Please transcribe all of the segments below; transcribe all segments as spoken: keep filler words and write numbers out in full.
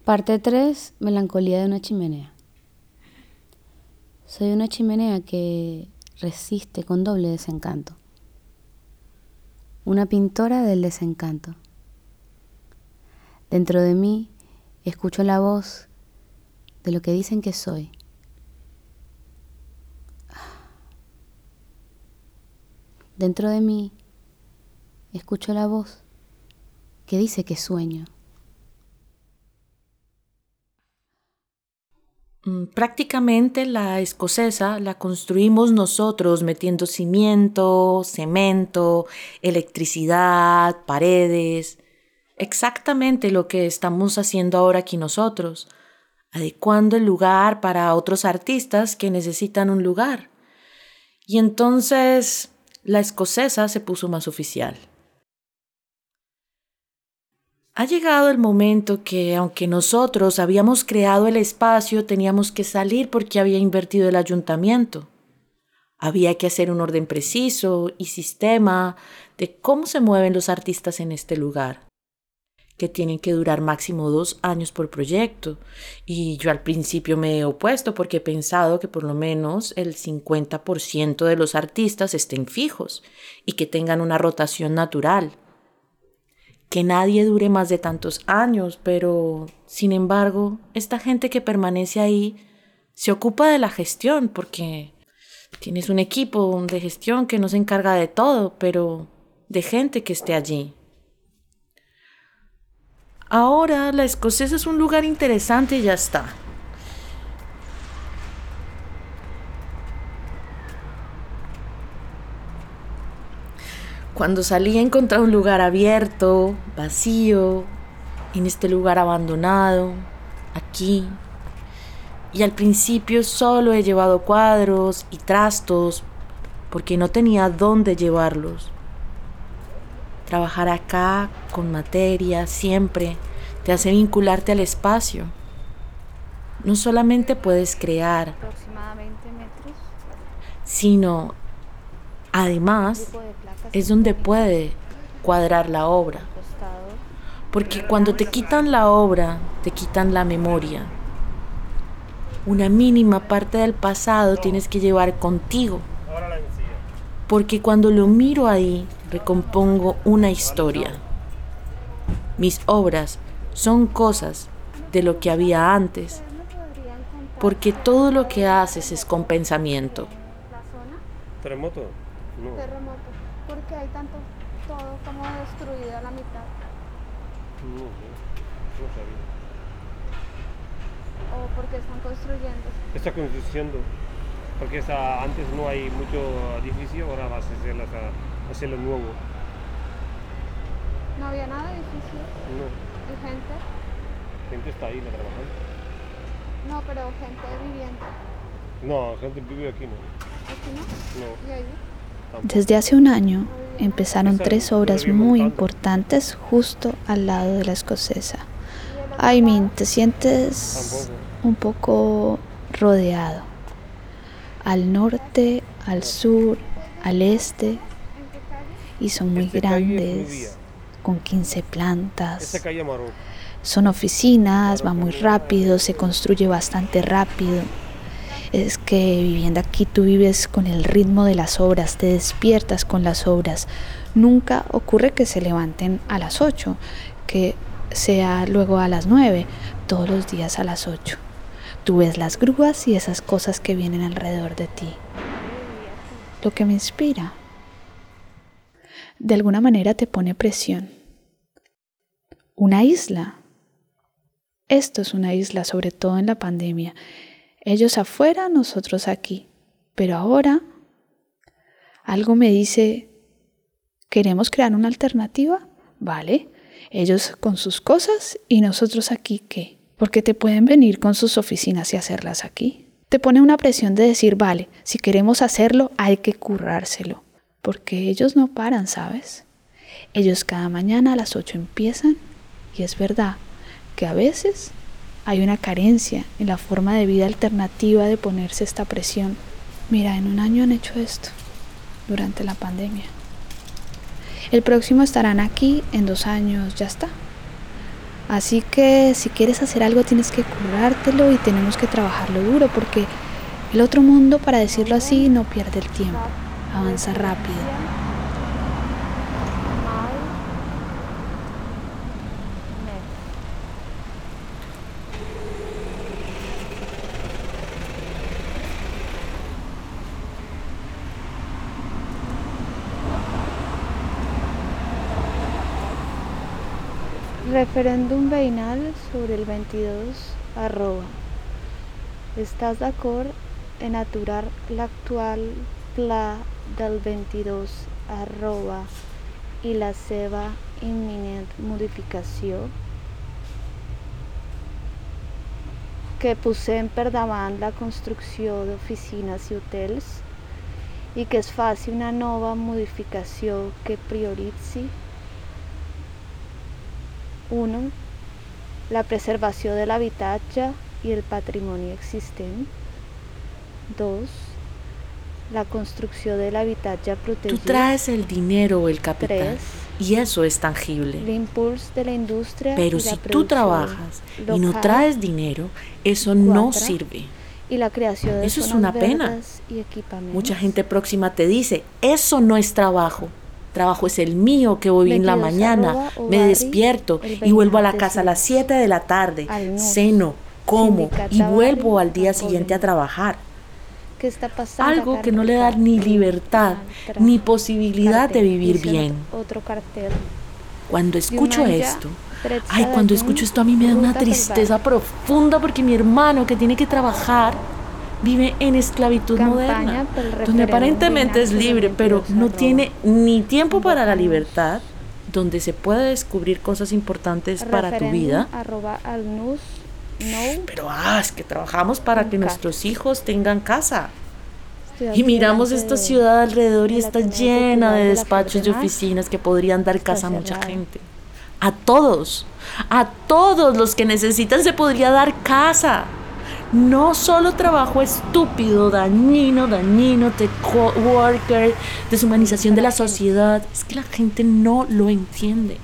Parte tres. Melancolía de una chimenea. Soy una chimenea que resiste con doble desencanto. Una pintora del desencanto. Dentro de mí escucho la voz de lo que dicen que soy. Dentro de mí escucho la voz que dice que sueño. Prácticamente la escocesa la construimos nosotros metiendo cimiento, cemento, electricidad, paredes. Exactamente lo que estamos haciendo ahora aquí nosotros, adecuando el lugar para otros artistas que necesitan un lugar. Y entonces la escocesa se puso más oficial. Ha llegado el momento que, aunque nosotros habíamos creado el espacio, teníamos que salir porque había invertido el ayuntamiento. Había que hacer un orden preciso y sistema de cómo se mueven los artistas en este lugar, que tienen que durar máximo dos años por proyecto. Y yo al principio me he opuesto porque he pensado que por lo menos el cincuenta por ciento de los artistas estén fijos y que tengan una rotación natural. Que nadie dure más de tantos años, pero, sin embargo, esta gente que permanece ahí se ocupa de la gestión, porque tienes un equipo de gestión que no se encarga de todo, pero de gente que esté allí. Ahora la escocesa es un lugar interesante y ya está. Cuando salí encontré un lugar abierto, vacío, en este lugar abandonado, aquí. Y al principio solo he llevado cuadros y trastos porque no tenía dónde llevarlos. Trabajar acá con materia siempre te hace vincularte al espacio. No solamente puedes crear, aproximadamente metros, sino además es donde puede cuadrar la obra. Porque cuando te quitan la obra, te quitan la memoria. Una mínima parte del pasado tienes que llevar contigo. Porque cuando lo miro ahí, recompongo una historia. Mis obras son cosas de lo que había antes. Porque todo lo que haces es con pensamiento. ¿Terremoto? No. Terremoto. ¿Por qué hay tanto, todo como destruido a la mitad? No, no, no sabía. ¿O por qué están construyendo? Está construyendo, porque está, antes no hay mucho edificio, ahora vas a hacer, las, a hacer lo nuevo. ¿No había nada de edificio? No. ¿Y gente? Gente está ahí, la trabajando. No, pero gente viviendo. No, gente vive aquí, ¿no? ¿Aquí no? No. ¿Y ahí? Tampoco. Desde hace un año empezaron tres obras muy importantes justo al lado de la escocesa. Aymin, te sientes un poco rodeado. Al norte, al sur, al este. Y son muy grandes, con quince plantas. Son oficinas, va muy rápido, se construye bastante rápido. Es que viviendo aquí tú vives con el ritmo de las obras, te despiertas con las obras. Nunca ocurre que se levanten a las ocho, que sea luego a las nueve, todos los días a las ocho. Tú ves las grúas y esas cosas que vienen alrededor de ti. Lo que me inspira, de alguna manera te pone presión. Una isla. Esto es una isla, sobre todo en la pandemia. Ellos afuera, nosotros aquí. Pero ahora, algo me dice, ¿queremos crear una alternativa? Vale, ellos con sus cosas y nosotros aquí, ¿qué? Porque te pueden venir con sus oficinas y hacerlas aquí. Te pone una presión de decir, vale, si queremos hacerlo, hay que currárselo. Porque ellos no paran, ¿sabes? Ellos cada mañana a las ocho empiezan y es verdad que a veces hay una carencia en la forma de vida alternativa de ponerse esta presión. Mira, en un año han hecho esto, durante la pandemia. El próximo estarán aquí, en dos años ya está. Así que si quieres hacer algo tienes que currártelo y tenemos que trabajarlo duro porque el otro mundo, para decirlo así, no pierde el tiempo, avanza rápido. Referéndum veïnal sobre el veintidós arroba. Estàs d'acord en aturar l'actual pla del veintidós arroba i la seva imminent modificació? Que posem per davant la construcció d'oficines i hotels i que es faci una nova modificació que prioritzi uno. La preservació de l'habitatge i el patrimoni existent. dos. La construcció de l'habitatge protegit. Tú traes el dinero o el capital tres. y eso es tangible. L'impuls de la indústria Pero i la si tú producció trabajas y no local. traes dinero, eso no Cuatro. sirve. Y la creació de Eso es zonas una pena. verdes y equipamientos. Mucha gente próxima te dice, eso no es trabajo. Trabajo es el mío, que voy en la veintidós mañana, arroba o me barri, despierto el y vuelvo a la veinte casa a las siete de la tarde, al N U S, ceno, como Sindicat y de vuelvo barri, al día al siguiente a Polígono. trabajar. ¿Qué está pasando Algo acá que en no le da Ricardo? ni libertad, Altra ni posibilidad de cartel, vivir dice bien. Otro cartel. Cuando escucho Diumenge, esto, tretze ay, de cuando juny, escucho esto a mí me da una ruta pel tristeza barri. profunda porque mi hermano que tiene que trabajar vive en esclavitud Campaña moderna, pel donde referéndum aparentemente es veïnal sobre libre, pero veintidós no arroba. tiene ni tiempo para la Convocamos. libertad, donde se puede descubrir cosas importantes para tu Referéndum vida. arroba al N U S nou. Pero ah, es que trabajamos para que Nunca. nuestros hijos tengan casa. Estoy Y aquí miramos delante esta de- ciudad alrededor y del está Ateneo llena Popular de de la despachos Flor y de Mar. oficinas que podrían dar Está casa a mucha cerrada. gente. A todos, a todos los que necesitan se podría dar casa. No solo trabajo estúpido, dañino, dañino, de coworker, deshumanización de la sociedad. Es que la gente no lo entiende.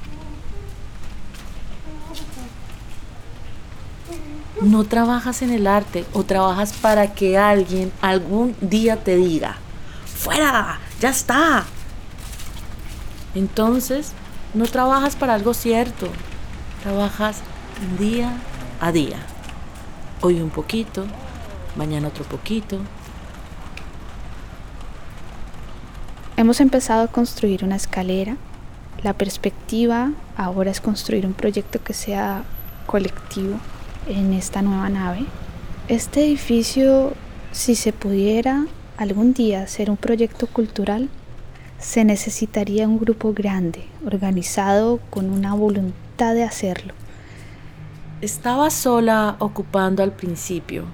No trabajas en el arte o trabajas para que alguien algún día te diga, ¡fuera! ¡Ya está! Entonces, no trabajas para algo cierto. Trabajas día a día. Hoy un poquito, mañana otro poquito. Hemos empezado a construir una escalera. La perspectiva ahora es construir un proyecto que sea colectivo en esta nueva nave. Este edificio, si se pudiera algún día ser un proyecto cultural, se necesitaría un grupo grande, organizado con una voluntad de hacerlo. Estaba sola ocupando al principio.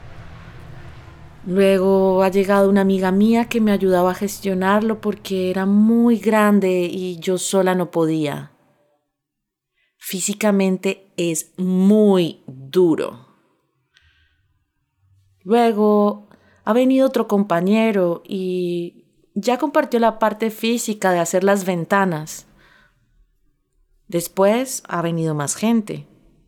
Luego ha llegado una amiga mía que me ayudaba a gestionarlo porque era muy grande y yo sola no podía. Físicamente es muy duro. Luego ha venido otro compañero y ya compartió la parte física de hacer las ventanas. Después ha venido más gente.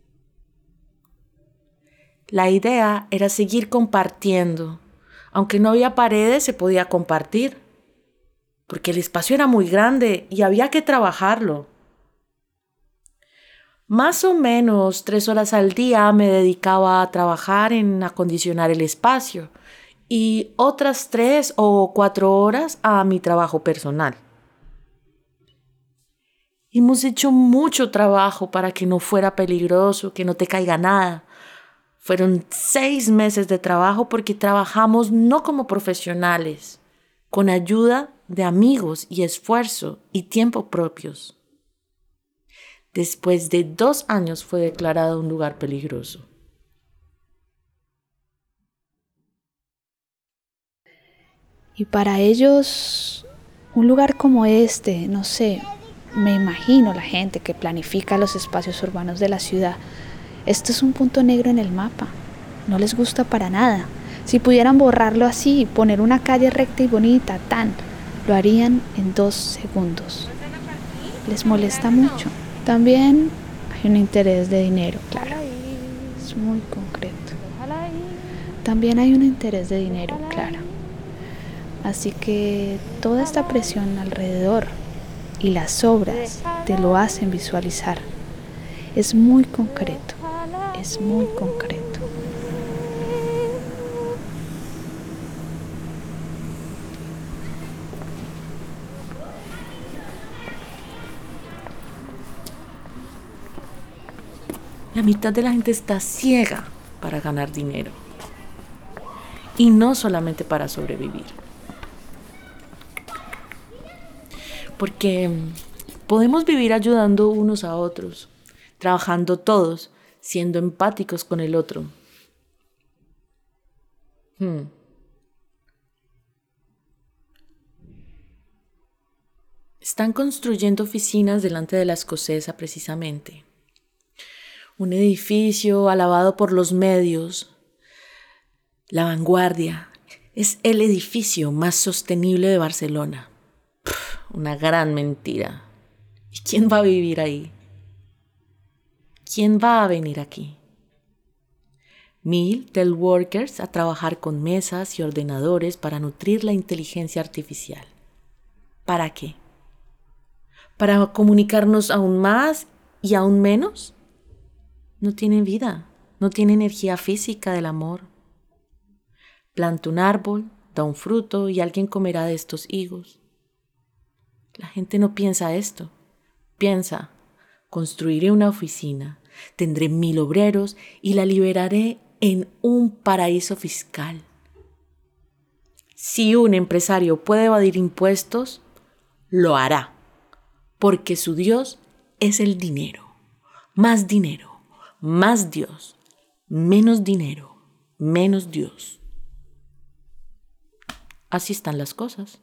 La idea era seguir compartiendo. Aunque no había paredes, se podía compartir. Porque el espacio era muy grande y había que trabajarlo. Más o menos tres horas al día me dedicaba a trabajar en acondicionar el espacio y otras tres o cuatro horas a mi trabajo personal. Hemos hecho mucho trabajo para que no fuera peligroso, que no te caiga nada. Fueron seis meses de trabajo porque trabajamos no como profesionales, con ayuda de amigos y esfuerzo y tiempo propios. Después de dos años fue declarado un lugar peligroso. Y para ellos, un lugar como este, no sé, me imagino la gente que planifica los espacios urbanos de la ciudad. Esto es un punto negro en el mapa. No les gusta para nada. Si pudieran borrarlo así, poner una calle recta y bonita, tan, lo harían en dos segundos. Les molesta mucho. También hay Hay un interés de dinero, claro. Es muy concreto. También hay un interés de dinero, claro. Así que toda esta presión alrededor y las obras te lo hacen visualizar. Es muy concreto, es muy concreto. La mitad de la gente está ciega para ganar dinero. Y no solamente para sobrevivir. Porque podemos vivir ayudando unos a otros, trabajando todos, siendo empáticos con el otro. Hmm. Están construyendo oficinas delante de la escocesa precisamente. Un edificio alabado por los medios. La Vanguardia es el edificio más sostenible de Barcelona. Pff, una gran mentira. ¿Y quién va a vivir ahí? ¿Quién va a venir aquí? Mil teleworkers a trabajar con mesas y ordenadores para nutrir la inteligencia artificial. ¿Para qué? ¿Para comunicarnos aún más y aún menos? No tiene vida, no tiene energía física del amor. Planta un árbol, da un fruto y alguien comerá de estos higos. La gente no piensa esto. Piensa, construiré una oficina, tendré mil obreros y la liberaré en un paraíso fiscal. Si un empresario puede evadir impuestos, lo hará, porque su Dios es el dinero. Más dinero, más Dios, menos dinero, menos Dios. Así están las cosas.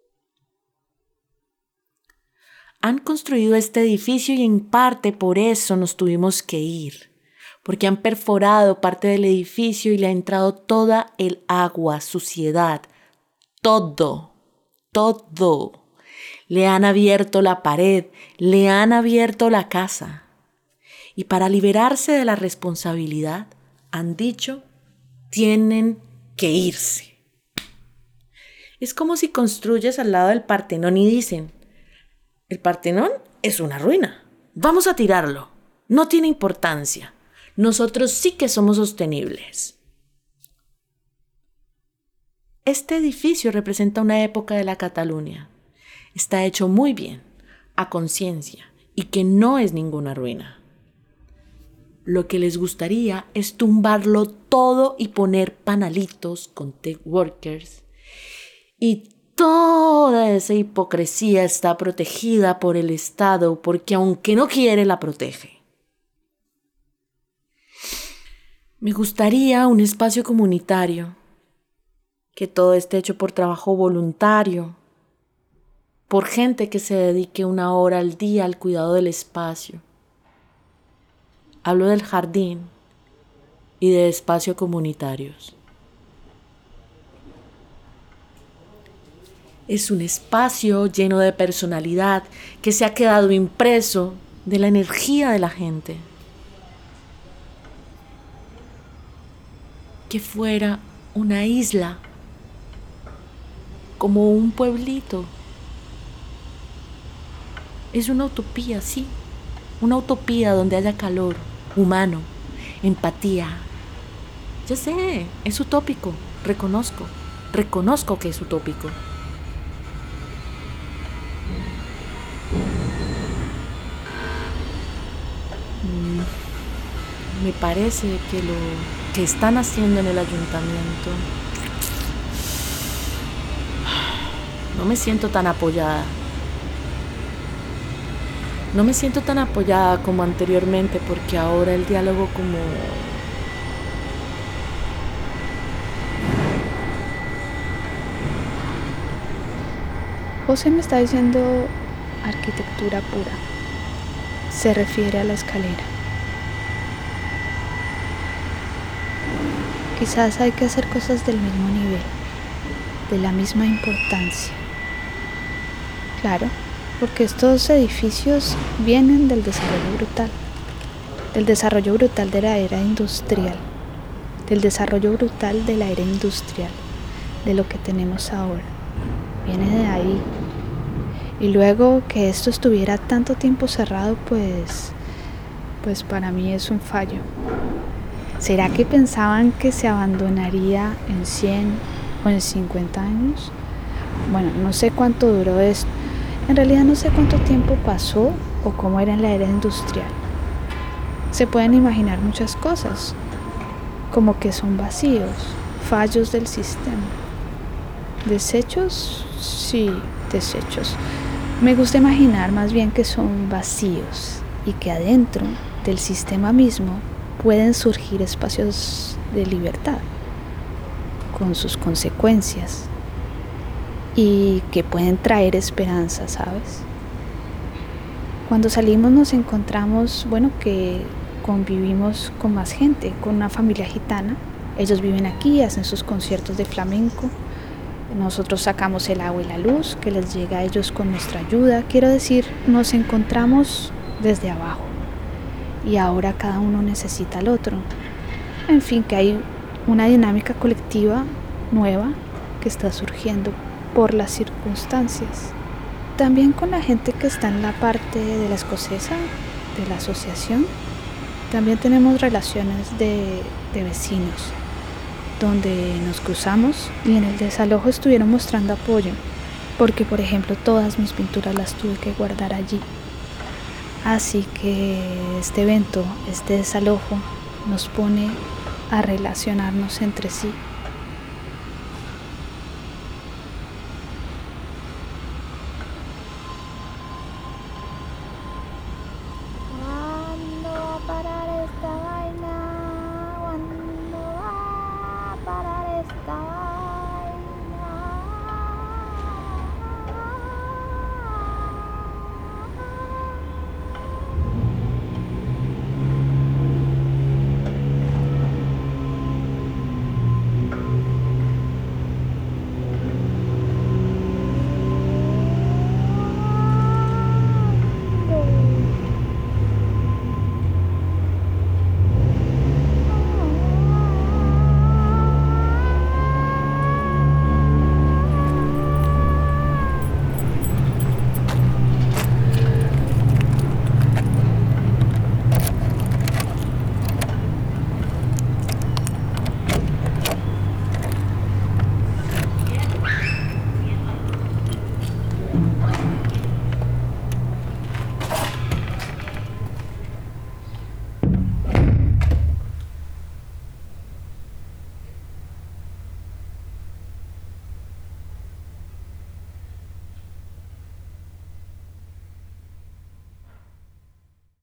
Han construido este edificio y en parte por eso nos tuvimos que ir, porque han perforado parte del edificio y le ha entrado toda el agua, suciedad, todo, todo. Le han abierto la pared, le han abierto la casa. Y para liberarse de la responsabilidad, han dicho, tienen que irse. Es como si construyes al lado del Partenón y dicen, el Partenón es una ruina, vamos a tirarlo, no tiene importancia, nosotros sí que somos sostenibles. Este edificio representa una época de la Cataluña, está hecho muy bien, a conciencia, y que no es ninguna ruina. Lo que les gustaría es tumbarlo todo y poner panalitos con tech workers. Y toda esa hipocresía está protegida por el Estado porque aunque no quiere, la protege. Me gustaría un espacio comunitario, que todo esté hecho por trabajo voluntario, por gente que se dedique una hora al día al cuidado del espacio. Hablo del jardín y de espacios comunitarios. Es un espacio lleno de personalidad que se ha quedado impreso de la energía de la gente. Que fuera una isla, como un pueblito. Es una utopía, sí, una utopía donde haya calor humano, empatía. Ya sé, es utópico, reconozco, reconozco que es utópico. Mm, me parece que lo que están haciendo en el ayuntamiento, no me siento tan apoyada. No me siento tan apoyada como anteriormente porque ahora el diálogo como... José me está diciendo arquitectura pura. Se refiere a la escalera. Quizás hay que hacer cosas del mismo nivel, de la misma importancia. Claro, porque estos edificios vienen del desarrollo brutal. del desarrollo brutal de la era industrial, del desarrollo brutal de la era industrial, de lo que tenemos ahora. Viene de ahí. Y luego que esto estuviera tanto tiempo cerrado, pues, pues para mí es un fallo. ¿Será que pensaban que se abandonaría en cien o en cincuenta años? Bueno, no sé cuánto duró esto. En realidad no sé cuánto tiempo pasó o cómo era en la era industrial. Se pueden imaginar muchas cosas, como que son vacíos, fallos del sistema. ¿Desechos? Sí, desechos. Me gusta imaginar más bien que son vacíos y que adentro del sistema mismo pueden surgir espacios de libertad con sus consecuencias y que pueden traer esperanza, ¿sabes? Cuando salimos nos encontramos, bueno, que convivimos con más gente, con una familia gitana. Ellos viven aquí, hacen sus conciertos de flamenco. Nosotros sacamos el agua y la luz que les llega a ellos con nuestra ayuda. Quiero decir, nos encontramos desde abajo y ahora cada uno necesita al otro. En fin, que hay una dinámica colectiva nueva que está surgiendo por las circunstancias. También con la gente que está en la parte de la escocesa, de la asociación, también tenemos relaciones de, de vecinos, donde nos cruzamos y en el desalojo estuvieron mostrando apoyo, porque por ejemplo todas mis pinturas las tuve que guardar allí. Así que este evento, este desalojo, nos pone a relacionarnos entre sí.